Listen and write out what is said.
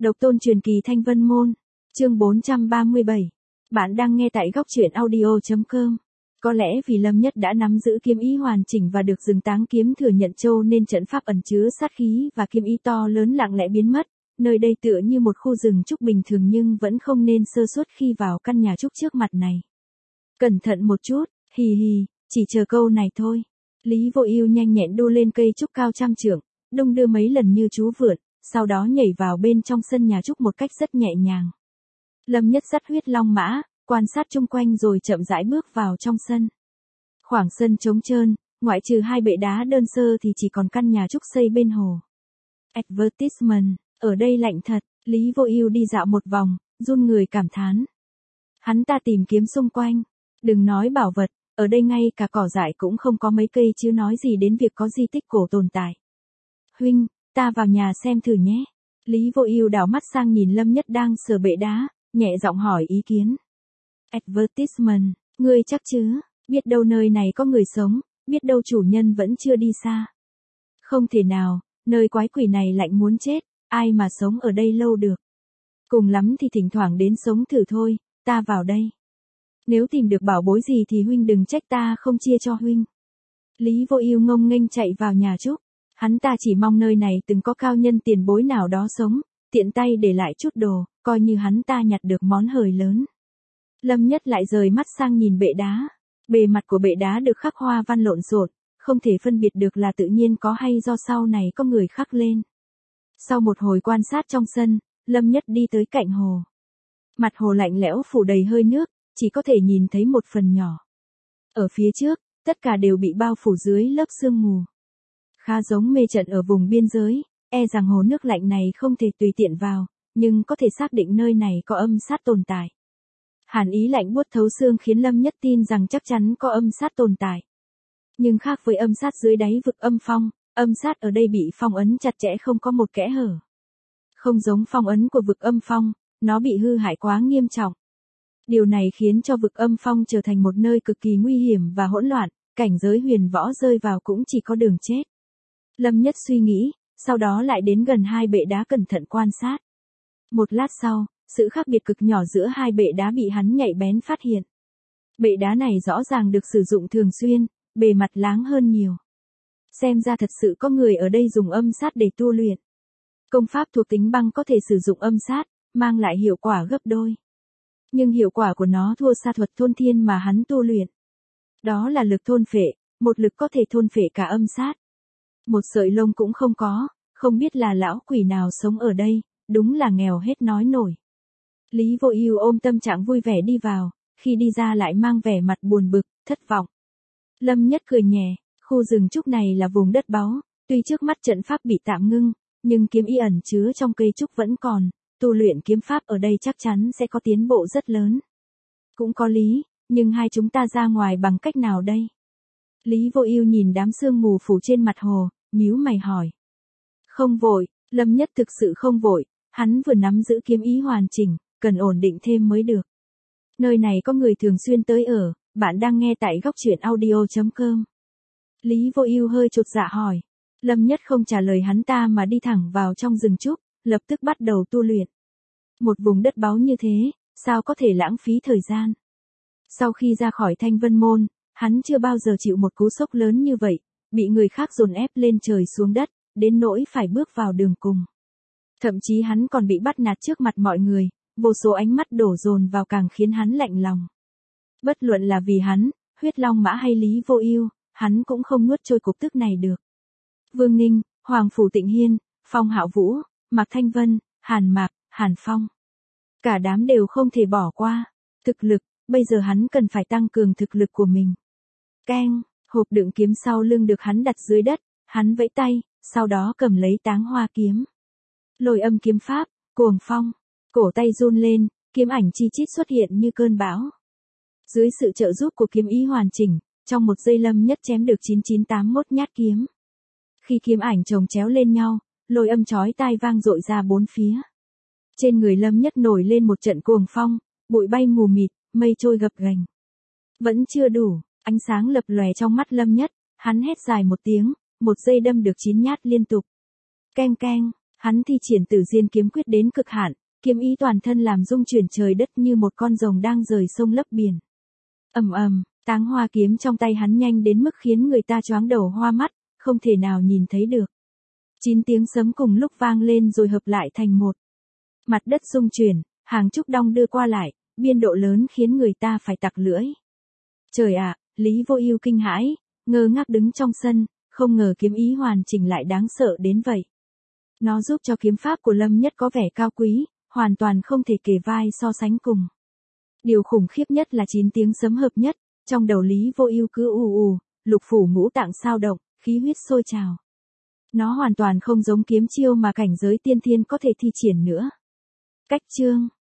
Độc tôn truyền kỳ Thanh Vân Môn. Chương 437. Bạn đang nghe tại góc truyện audio.com. Có lẽ vì Lâm Nhất đã nắm giữ kiếm ý hoàn chỉnh và được rừng Táng kiếm thừa nhận châu nên trận pháp ẩn chứa sát khí và kiếm ý to lớn lặng lẽ biến mất. Nơi đây tựa như một khu rừng trúc bình thường nhưng vẫn không nên sơ suất khi vào căn nhà trúc trước mặt này. Cẩn thận một chút, hì hì, chỉ chờ câu này thôi. Lý Vô Ưu nhanh nhẹn đu lên cây trúc cao trăm trượng, đung đưa mấy lần như chú vượn, sau đó nhảy vào bên trong sân nhà trúc một cách rất nhẹ nhàng. Lâm Nhất dắt huyết long mã, quan sát chung quanh rồi chậm rãi bước vào trong sân. Khoảng sân trống trơn, ngoại trừ hai bệ đá đơn sơ thì chỉ còn căn nhà trúc xây bên hồ. Advertisement, ở đây lạnh thật, Lý Vô Ưu đi dạo một vòng, run người cảm thán. Hắn ta tìm kiếm xung quanh, đừng nói bảo vật, ở đây ngay cả cỏ dại cũng không có mấy cây chứ nói gì đến việc có di tích cổ tồn tại. Huynh, ta vào nhà xem thử nhé. Lý Vô Ưu đảo mắt sang nhìn Lâm Nhất đang sờ bệ đá, nhẹ giọng hỏi ý kiến. Advertisement, ngươi chắc chứ, biết đâu nơi này có người sống, biết đâu chủ nhân vẫn chưa đi xa. Không thể nào, nơi quái quỷ này lạnh muốn chết, ai mà sống ở đây lâu được. Cùng lắm thì thỉnh thoảng đến sống thử thôi, ta vào đây. Nếu tìm được bảo bối gì thì huynh đừng trách ta không chia cho huynh. Lý Vô Ưu ngông nghênh chạy vào nhà trúc. Hắn ta chỉ mong nơi này từng có cao nhân tiền bối nào đó sống, tiện tay để lại chút đồ, coi như hắn ta nhặt được món hời lớn. Lâm Nhất lại rời mắt sang nhìn bệ đá. Bề mặt của bệ đá được khắc hoa văn lộn xộn, không thể phân biệt được là tự nhiên có hay do sau này có người khắc lên. Sau một hồi quan sát trong sân, Lâm Nhất đi tới cạnh hồ. Mặt hồ lạnh lẽo phủ đầy hơi nước, chỉ có thể nhìn thấy một phần nhỏ. Ở phía trước, tất cả đều bị bao phủ dưới lớp sương mù. Khá giống mê trận ở vùng biên giới, e rằng hồ nước lạnh này không thể tùy tiện vào, nhưng có thể xác định nơi này có âm sát tồn tại. Hàn ý lạnh buốt thấu xương khiến Lâm Nhất tin rằng chắc chắn có âm sát tồn tại. Nhưng khác với âm sát dưới đáy vực âm phong, âm sát ở đây bị phong ấn chặt chẽ không có một kẽ hở. Không giống phong ấn của vực âm phong, nó bị hư hại quá nghiêm trọng. Điều này khiến cho vực âm phong trở thành một nơi cực kỳ nguy hiểm và hỗn loạn, cảnh giới huyền võ rơi vào cũng chỉ có đường chết. Lâm Nhất suy nghĩ, sau đó lại đến gần hai bệ đá cẩn thận quan sát. Một lát sau, sự khác biệt cực nhỏ giữa hai bệ đá bị hắn nhạy bén phát hiện. Bệ đá này rõ ràng được sử dụng thường xuyên, bề mặt láng hơn nhiều. Xem ra thật sự có người ở đây dùng âm sát để tu luyện. Công pháp thuộc tính băng có thể sử dụng âm sát, mang lại hiệu quả gấp đôi. Nhưng hiệu quả của nó thua xa thuật thôn thiên mà hắn tu luyện. Đó là lực thôn phệ, một lực có thể thôn phệ cả âm sát. Một sợi lông cũng không có, không biết là lão quỷ nào sống ở đây, đúng là nghèo hết nói nổi. Lý Vô Ưu ôm tâm trạng vui vẻ đi vào, khi đi ra lại mang vẻ mặt buồn bực, thất vọng. Lâm Nhất cười nhẹ, khu rừng trúc này là vùng đất báu, tuy trước mắt trận pháp bị tạm ngưng, nhưng kiếm ý ẩn chứa trong cây trúc vẫn còn, tu luyện kiếm pháp ở đây chắc chắn sẽ có tiến bộ rất lớn. Cũng có lý, nhưng hai chúng ta ra ngoài bằng cách nào đây? Lý Vô Ưu nhìn đám sương mù phủ trên mặt hồ, nhíu mày hỏi. Không vội, Lâm Nhất thực sự không vội, hắn vừa nắm giữ kiếm ý hoàn chỉnh, cần ổn định thêm mới được. Nơi này có người thường xuyên tới ở, bạn đang nghe tại góc truyện audio.com. Lý Vô Ưu hơi chột dạ hỏi. Lâm Nhất không trả lời hắn ta mà đi thẳng vào trong rừng trúc, lập tức bắt đầu tu luyện. Một vùng đất báu như thế, sao có thể lãng phí thời gian? Sau khi ra khỏi Thanh Vân Môn, hắn chưa bao giờ chịu một cú sốc lớn như vậy, bị người khác dồn ép lên trời xuống đất, đến nỗi phải bước vào đường cùng. Thậm chí hắn còn bị bắt nạt trước mặt mọi người, vô số ánh mắt đổ dồn vào càng khiến hắn lạnh lòng. Bất luận là vì hắn, huyết long mã hay Lý Vô Ưu, hắn cũng không nuốt trôi cục tức này được. Vương Ninh, Hoàng Phủ Tịnh Hiên, Phong Hạo Vũ, Mạc Thanh Vân, Hàn Mạc, Hàn Phong. Cả đám đều không thể bỏ qua. Thực lực, bây giờ hắn cần phải tăng cường thực lực của mình. Keng, hộp đựng kiếm sau lưng được hắn đặt dưới đất, hắn vẫy tay, sau đó cầm lấy táng hoa kiếm. Lôi âm kiếm pháp, cuồng phong, cổ tay run lên, kiếm ảnh chi chít xuất hiện như cơn bão. Dưới sự trợ giúp của kiếm ý hoàn chỉnh, trong một giây Lâm Nhất chém được 9981 nhát kiếm. Khi kiếm ảnh chồng chéo lên nhau, lôi âm chói tai vang dội ra bốn phía. Trên người Lâm Nhất nổi lên một trận cuồng phong, bụi bay mù mịt, mây trôi gập ghềnh. Vẫn chưa đủ, ánh sáng lập lòe trong mắt Lâm Nhất, hắn hét dài một tiếng, một giây đâm được 9 nhát liên tục. Keng keng, Hắn thi triển Tử Diên kiếm quyết đến cực hạn, kiếm ý toàn thân làm rung chuyển trời đất như một con rồng đang rời sông lấp biển. Ầm ầm, táng hoa kiếm trong tay hắn nhanh đến mức khiến người ta choáng đầu hoa mắt, không thể nào nhìn thấy được. 9 tiếng sấm cùng lúc vang lên rồi hợp lại thành một. Mặt đất rung chuyển, hàng trúc đong đưa qua lại, biên độ lớn khiến người ta phải tặc lưỡi. Trời ạ, Lý Vô Ưu kinh hãi, ngơ ngác đứng trong sân, không ngờ kiếm ý hoàn chỉnh lại đáng sợ đến vậy. Nó giúp cho kiếm pháp của Lâm Nhất có vẻ cao quý, hoàn toàn không thể kề vai so sánh cùng. Điều khủng khiếp nhất là 9 tiếng sấm hợp nhất, trong đầu Lý Vô Ưu cứ ù ù, lục phủ ngũ tạng sao động, khí huyết sôi trào. Nó hoàn toàn không giống kiếm chiêu mà cảnh giới tiên thiên có thể thi triển nữa. Cách chương